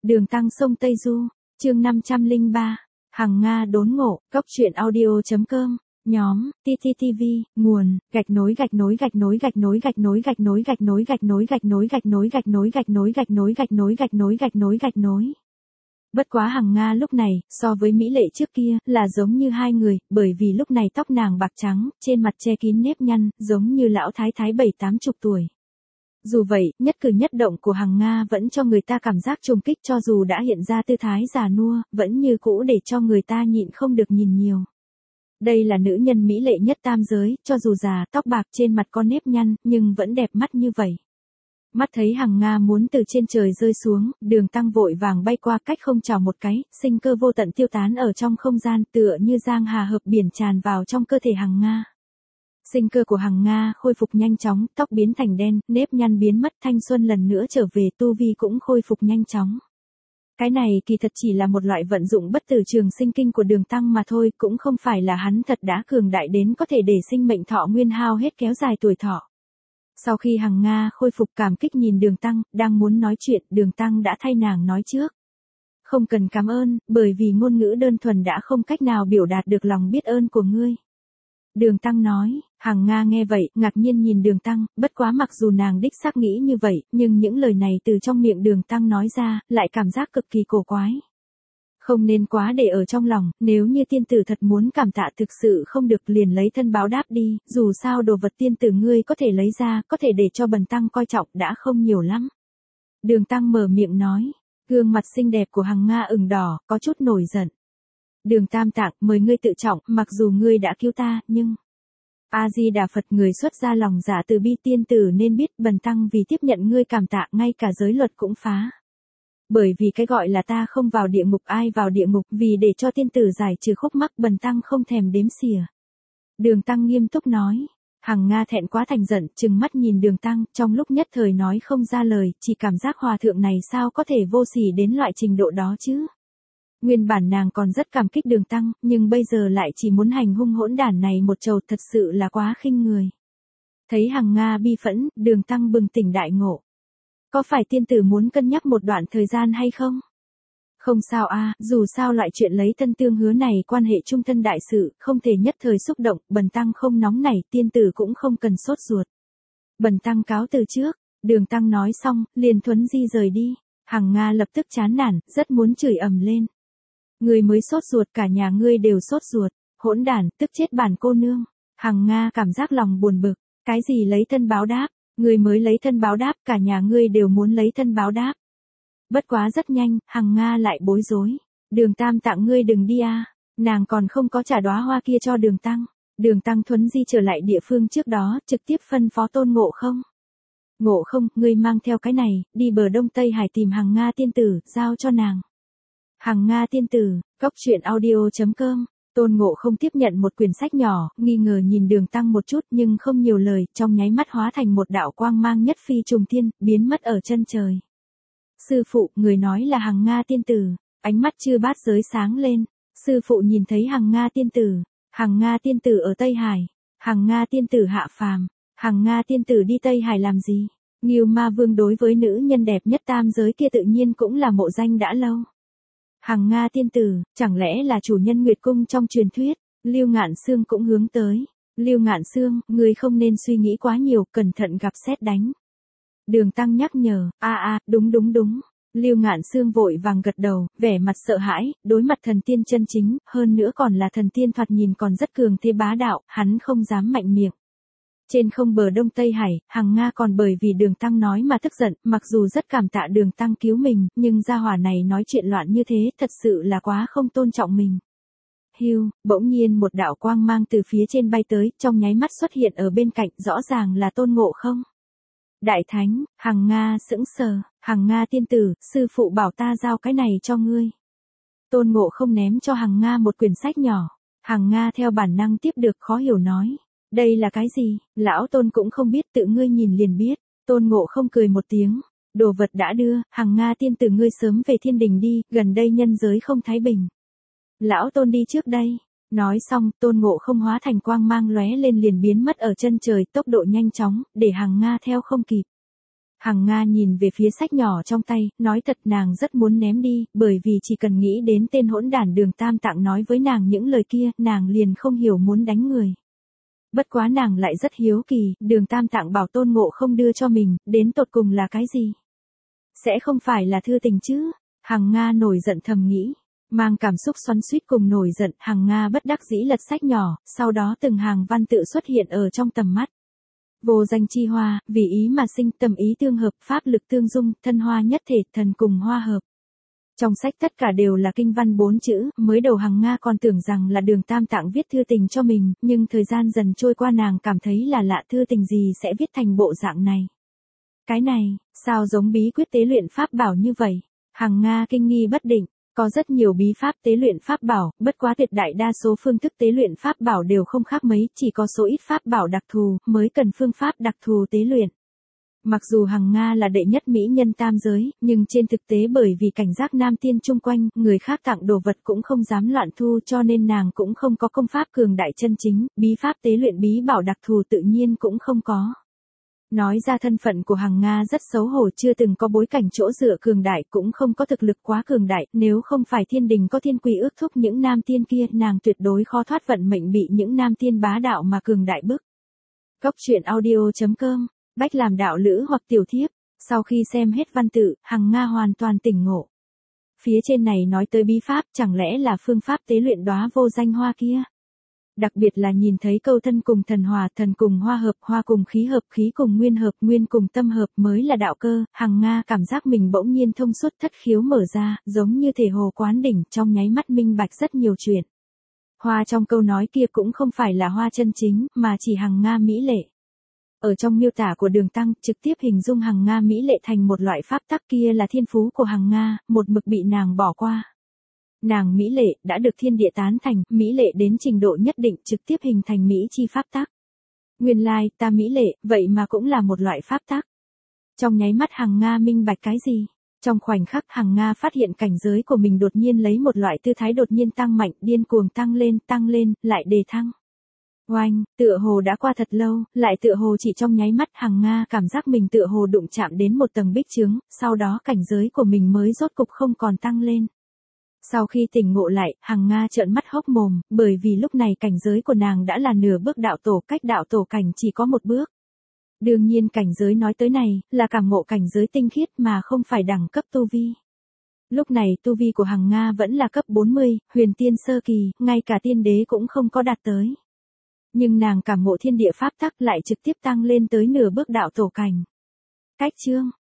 Đường Tăng sông Tây Du, chương 503, Hằng Nga đốn ngộ, cốc truyện audio.com, nhóm, TTTV, nguồn, gạch nối. Bất quá Hằng Nga lúc này, so với Mỹ Lệ trước kia, là giống như hai người, bởi vì lúc này tóc nàng bạc trắng, trên mặt che kín nếp nhăn, giống như lão thái thái 7-80 tuổi. Dù vậy, nhất cử nhất động của Hằng Nga vẫn cho người ta cảm giác trùng kích, cho dù đã hiện ra tư thái già nua, vẫn như cũ để cho người ta nhịn không được nhìn nhiều. Đây là nữ nhân mỹ lệ nhất tam giới, cho dù già, tóc bạc, trên mặt có nếp nhăn, nhưng vẫn đẹp mắt như vậy. Mắt thấy Hằng Nga muốn từ trên trời rơi xuống, Đường Tăng vội vàng bay qua, cách không chào một cái, sinh cơ vô tận tiêu tán ở trong không gian, tựa như giang hà hợp biển tràn vào trong cơ thể Hằng Nga. Sinh cơ của Hằng Nga khôi phục nhanh chóng, tóc biến thành đen, nếp nhăn biến mất, thanh xuân lần nữa trở về, tu vi cũng khôi phục nhanh chóng. Cái này kỳ thật chỉ là một loại vận dụng bất tử trường sinh kinh của Đường Tăng mà thôi, cũng không phải là hắn thật đã cường đại đến có thể để sinh mệnh thọ nguyên hao hết kéo dài tuổi thọ. Sau khi Hằng Nga khôi phục cảm kích nhìn Đường Tăng, đang muốn nói chuyện, Đường Tăng đã thay nàng nói trước. Không cần cảm ơn, bởi vì ngôn ngữ đơn thuần đã không cách nào biểu đạt được lòng biết ơn của ngươi. Đường Tăng nói. Hằng Nga nghe vậy, ngạc nhiên nhìn Đường Tăng, bất quá mặc dù nàng đích xác nghĩ như vậy, nhưng những lời này từ trong miệng Đường Tăng nói ra, lại cảm giác cực kỳ cổ quái. Không nên quá để ở trong lòng, nếu như tiên tử thật muốn cảm tạ thực sự không được liền lấy thân báo đáp đi, dù sao đồ vật tiên tử ngươi có thể lấy ra, có thể để cho bần tăng coi trọng đã không nhiều lắm. Đường Tăng mở miệng nói, gương mặt xinh đẹp của Hằng Nga ửng đỏ, có chút nổi giận. Đường Tam Tạng, mời ngươi tự trọng, mặc dù ngươi đã cứu ta, nhưng... A-di-đà Phật, người xuất ra lòng dạ từ bi, tiên tử nên biết bần tăng vì tiếp nhận ngươi cảm tạ, ngay cả giới luật cũng phá. Bởi vì cái gọi là ta không vào địa ngục ai vào địa ngục, vì để cho tiên tử giải trừ khúc mắc bần tăng không thèm đếm xỉa. Đường Tăng nghiêm túc nói. Hằng Nga thẹn quá thành giận, trừng mắt nhìn Đường Tăng, trong lúc nhất thời nói không ra lời, chỉ cảm giác hòa thượng này sao có thể vô sỉ đến loại trình độ đó chứ. Nguyên bản nàng còn rất cảm kích Đường Tăng, nhưng bây giờ lại chỉ muốn hành hung hỗn đản này một trầu, thật sự là quá khinh người. Thấy Hằng Nga bi phẫn, Đường Tăng bừng tỉnh đại ngộ. Có phải tiên tử muốn cân nhắc một đoạn thời gian hay không? Không sao a, dù sao loại chuyện lấy thân tương hứa này quan hệ trung thân đại sự, không thể nhất thời xúc động, bần tăng không nóng nảy, tiên tử cũng không cần sốt ruột. Bần tăng cáo từ trước. Đường Tăng nói xong, liền thuấn di rời đi. Hằng Nga lập tức chán nản, rất muốn chửi ầm lên. Ngươi mới sốt ruột, cả nhà ngươi đều sốt ruột, hỗn đản, tức chết bản cô nương. Hằng Nga cảm giác lòng buồn bực, cái gì lấy thân báo đáp, ngươi mới lấy thân báo đáp, cả nhà ngươi đều muốn lấy thân báo đáp. Bất quá rất nhanh, Hằng Nga lại bối rối. Đường Tam Tạng ngươi đừng đi a, nàng còn không có trả đóa hoa kia cho Đường Tăng. Đường Tăng thuấn di trở lại địa phương trước đó, trực tiếp phân phó Tôn Ngộ Không. Ngộ Không, ngươi mang theo cái này, đi bờ Đông Tây Hải tìm Hằng Nga tiên tử, giao cho nàng. Hằng Nga tiên tử, cốc truyện audio.com. Tôn Ngộ Không tiếp nhận một quyển sách nhỏ, nghi ngờ nhìn Đường Tăng một chút nhưng không nhiều lời, trong nháy mắt hóa thành một đạo quang mang nhất phi trùng thiên, biến mất ở chân trời. Sư phụ, người nói là Hằng Nga tiên tử, ánh mắt Chư Bát Giới sáng lên. Sư phụ nhìn thấy Hằng Nga tiên tử ở Tây Hải, Hằng Nga tiên tử hạ phàm, Hằng Nga tiên tử đi Tây Hải làm gì? Ngưu Ma Vương đối với nữ nhân đẹp nhất tam giới kia tự nhiên cũng là mộ danh đã lâu. Hằng Nga tiên tử, chẳng lẽ là chủ nhân Nguyệt Cung trong truyền thuyết? Lưu Ngạn Xương cũng hướng tới. Lưu Ngạn Xương, ngươi không nên suy nghĩ quá nhiều, cẩn thận gặp sét đánh. Đường Tăng nhắc nhở, đúng. Lưu Ngạn Xương vội vàng gật đầu, vẻ mặt sợ hãi, đối mặt thần tiên chân chính, hơn nữa còn là thần tiên thoạt nhìn còn rất cường thế bá đạo, hắn không dám mạnh miệng. Trên không bờ Đông Tây Hải, Hằng Nga còn bởi vì Đường Tăng nói mà tức giận, mặc dù rất cảm tạ Đường Tăng cứu mình, nhưng gia hỏa này nói chuyện loạn như thế, thật sự là quá không tôn trọng mình. Hưu, bỗng nhiên một đạo quang mang từ phía trên bay tới, trong nháy mắt xuất hiện ở bên cạnh, rõ ràng là Tôn Ngộ Không. Đại Thánh, Hằng Nga sững sờ, Hằng Nga tiên tử, sư phụ bảo ta giao cái này cho ngươi. Tôn Ngộ Không ném cho Hằng Nga một quyển sách nhỏ, Hằng Nga theo bản năng tiếp được khó hiểu nói. Đây là cái gì? Lão Tôn cũng không biết, tự ngươi nhìn liền biết. Tôn Ngộ Không cười một tiếng. Đồ vật đã đưa, Hằng Nga tiên tử ngươi sớm về thiên đình đi, gần đây nhân giới không thái bình. Lão Tôn đi trước đây. Nói xong, Tôn Ngộ Không hóa thành quang mang lóe lên liền biến mất ở chân trời, tốc độ nhanh chóng, để Hằng Nga theo không kịp. Hằng Nga nhìn về phía sách nhỏ trong tay, nói thật nàng rất muốn ném đi, bởi vì chỉ cần nghĩ đến tên hỗn đản Đường Tam Tạng nói với nàng những lời kia, nàng liền không hiểu muốn đánh người. Bất quá nàng lại rất hiếu kỳ, Đường Tam Tạng bảo Tôn Ngộ Không đưa cho mình, đến tột cùng là cái gì? Sẽ không phải là thư tình chứ? Hằng Nga nổi giận thầm nghĩ. Mang cảm xúc xoắn xuýt cùng nổi giận, Hằng Nga bất đắc dĩ lật sách nhỏ, sau đó từng hàng văn tự xuất hiện ở trong tầm mắt. Vô danh chi hoa, vì ý mà sinh, tầm ý tương hợp, pháp lực tương dung, thân hoa nhất thể, thần cùng hoa hợp. Trong sách tất cả đều là kinh văn 4 chữ, mới đầu Hằng Nga còn tưởng rằng là Đường Tam Tạng viết thư tình cho mình, nhưng thời gian dần trôi qua nàng cảm thấy là lạ, thư tình gì sẽ viết thành bộ dạng này. Cái này, sao giống bí quyết tế luyện pháp bảo như vậy? Hằng Nga kinh nghi bất định. Có rất nhiều bí pháp tế luyện pháp bảo, bất quá tuyệt đại đa số phương thức tế luyện pháp bảo đều không khác mấy, chỉ có số ít pháp bảo đặc thù, mới cần phương pháp đặc thù tế luyện. Mặc dù Hằng Nga là đệ nhất mỹ nhân tam giới, nhưng trên thực tế bởi vì cảnh giác nam tiên chung quanh, người khác tặng đồ vật cũng không dám loạn thu cho nên nàng cũng không có công pháp cường đại chân chính, bí pháp tế luyện bí bảo đặc thù tự nhiên cũng không có. Nói ra thân phận của Hằng Nga rất xấu hổ, chưa từng có bối cảnh chỗ dựa cường đại, cũng không có thực lực quá cường đại, nếu không phải thiên đình có thiên quỷ ước thúc những nam tiên kia, nàng tuyệt đối khó thoát vận mệnh bị những nam tiên bá đạo mà cường đại bức. Cốc truyện audio.com, Bách làm đạo lữ hoặc tiểu thiếp, sau khi xem hết văn tự, Hằng Nga hoàn toàn tỉnh ngộ. Phía trên này nói tới bí pháp, chẳng lẽ là phương pháp tế luyện đóa vô danh hoa kia? Đặc biệt là nhìn thấy câu thân cùng thần hòa, thần cùng hoa hợp, hoa cùng khí hợp, khí cùng nguyên hợp, nguyên cùng tâm hợp mới là đạo cơ, Hằng Nga cảm giác mình bỗng nhiên thông suốt, thất khiếu mở ra, giống như thể hồ quán đỉnh, trong nháy mắt minh bạch rất nhiều chuyện. Hoa trong câu nói kia cũng không phải là hoa chân chính, mà chỉ Hằng Nga mỹ lệ. Ở trong miêu tả của Đường Tăng, trực tiếp hình dung Hằng Nga mỹ lệ thành một loại pháp tắc, kia là thiên phú của Hằng Nga, một mực bị nàng bỏ qua. Nàng mỹ lệ, đã được thiên địa tán thành, mỹ lệ đến trình độ nhất định, trực tiếp hình thành mỹ chi pháp tắc. Nguyên lai, ta mỹ lệ, vậy mà cũng là một loại pháp tắc. Trong nháy mắt Hằng Nga minh bạch cái gì? Trong khoảnh khắc Hằng Nga phát hiện cảnh giới của mình đột nhiên lấy một loại tư thái đột nhiên tăng mạnh, điên cuồng tăng lên, lại đề thăng. Oanh, tựa hồ đã qua thật lâu, lại tựa hồ chỉ trong nháy mắt Hằng Nga cảm giác mình tựa hồ đụng chạm đến một tầng bích chướng, sau đó cảnh giới của mình mới rốt cục không còn tăng lên. Sau khi tỉnh ngộ lại, Hằng Nga trợn mắt hốc mồm, bởi vì lúc này cảnh giới của nàng đã là nửa bước đạo tổ, cách đạo tổ cảnh chỉ có một bước. Đương nhiên cảnh giới nói tới này, là cảm ngộ cảnh giới tinh khiết mà không phải đẳng cấp tu vi. Lúc này tu vi của Hằng Nga vẫn là cấp 40, huyền tiên sơ kỳ, ngay cả tiên đế cũng không có đạt tới. Nhưng nàng cảm ngộ thiên địa pháp tắc lại trực tiếp tăng lên tới nửa bước đạo tổ cảnh. Cách chương